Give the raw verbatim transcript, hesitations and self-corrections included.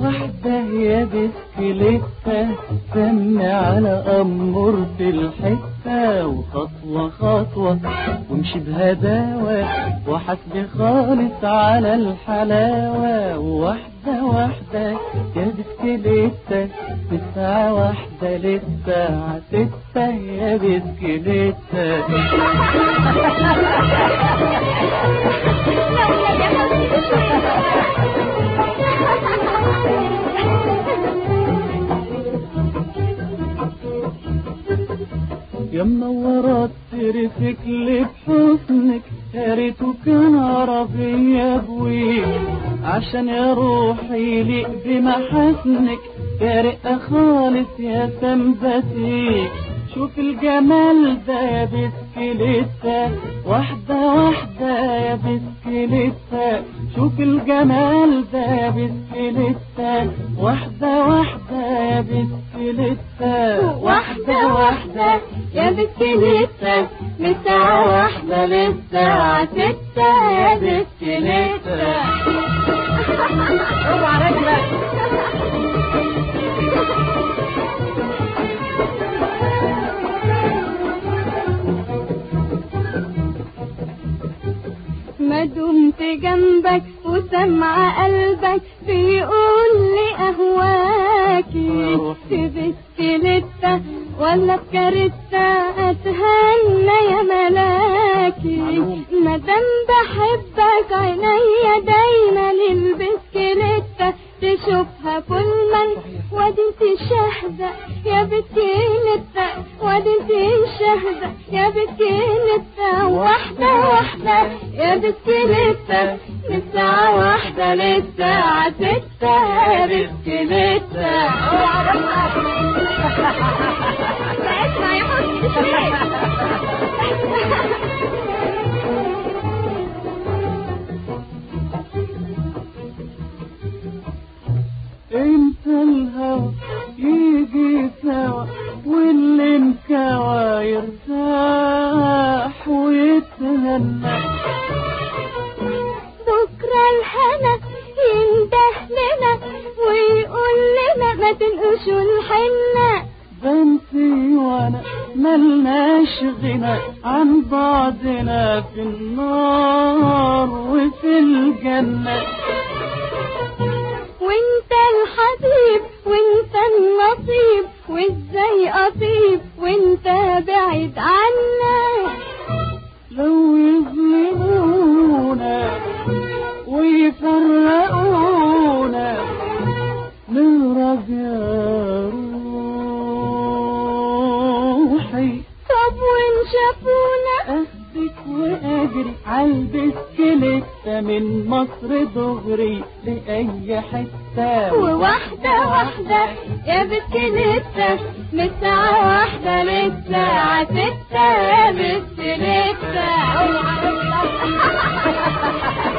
واحدة يا بسكليتة، سمي على أمور في الحتة، وخطوة خطوة وامشي بهداوة، وحسبي خالص على الحلاوة. واحدة واحدة يا بسكليتة، الساعة واحدة للساعة ستة يا بسكليتة. يا منورات ترفكلي بحسنك، يا ريته كان عربية بويك، عشان يا روحي يليق بمحاسنك، يا رقة خالص يا سمبتيك. شوف الجمال ده يا بسكليتة، واحدة واحدة يا بسكليتة. شوف الجمال ده يا بسكليتة، واحدة واحدة يا بسكليتة. واحدة واحدة يا بسكليتة، من الساعة واحدة للساعة ستة يا بسكليتة. اوعى رجلك. ما دمت جنبك وسمع قلبك بيقول لي اهواكي، في بسكليتة ولا بكاريتا اتهنى يا ملاكي. مادام بحبك عينيا دايما للبسكليتة تشوفها كل من، وادي انت شاهدة يا بسكليتة، وادي انت شاهدة يا بسكليتة. واحدة واحدة يا بسكليتة، من الساعة واحدة للساعة ستة يا بسكليتة. اسمع يا حسني. انت الهوى يجي سوا، واللي انكوى يرتاح ويتهنى. بكرة الهنا ينده لنا ويقول لنا ما تنقشوا الحنة. بنتي وانا ملناش غنى عن بعضنا، في النار وفي الجنة. وانت الحبيب وانت النصيب، وازاي اطيب وانت بعيد عنا. لو يظلمونا ويفرقونا نهرب يا روحي. طب وان شافونا اخدك واجري عالبسكليتة، من مصر دغري لأي حتة. وواحدة واحدة يا بسكليتة، من الساعة واحدة للساعة ستة يا بسكليتة.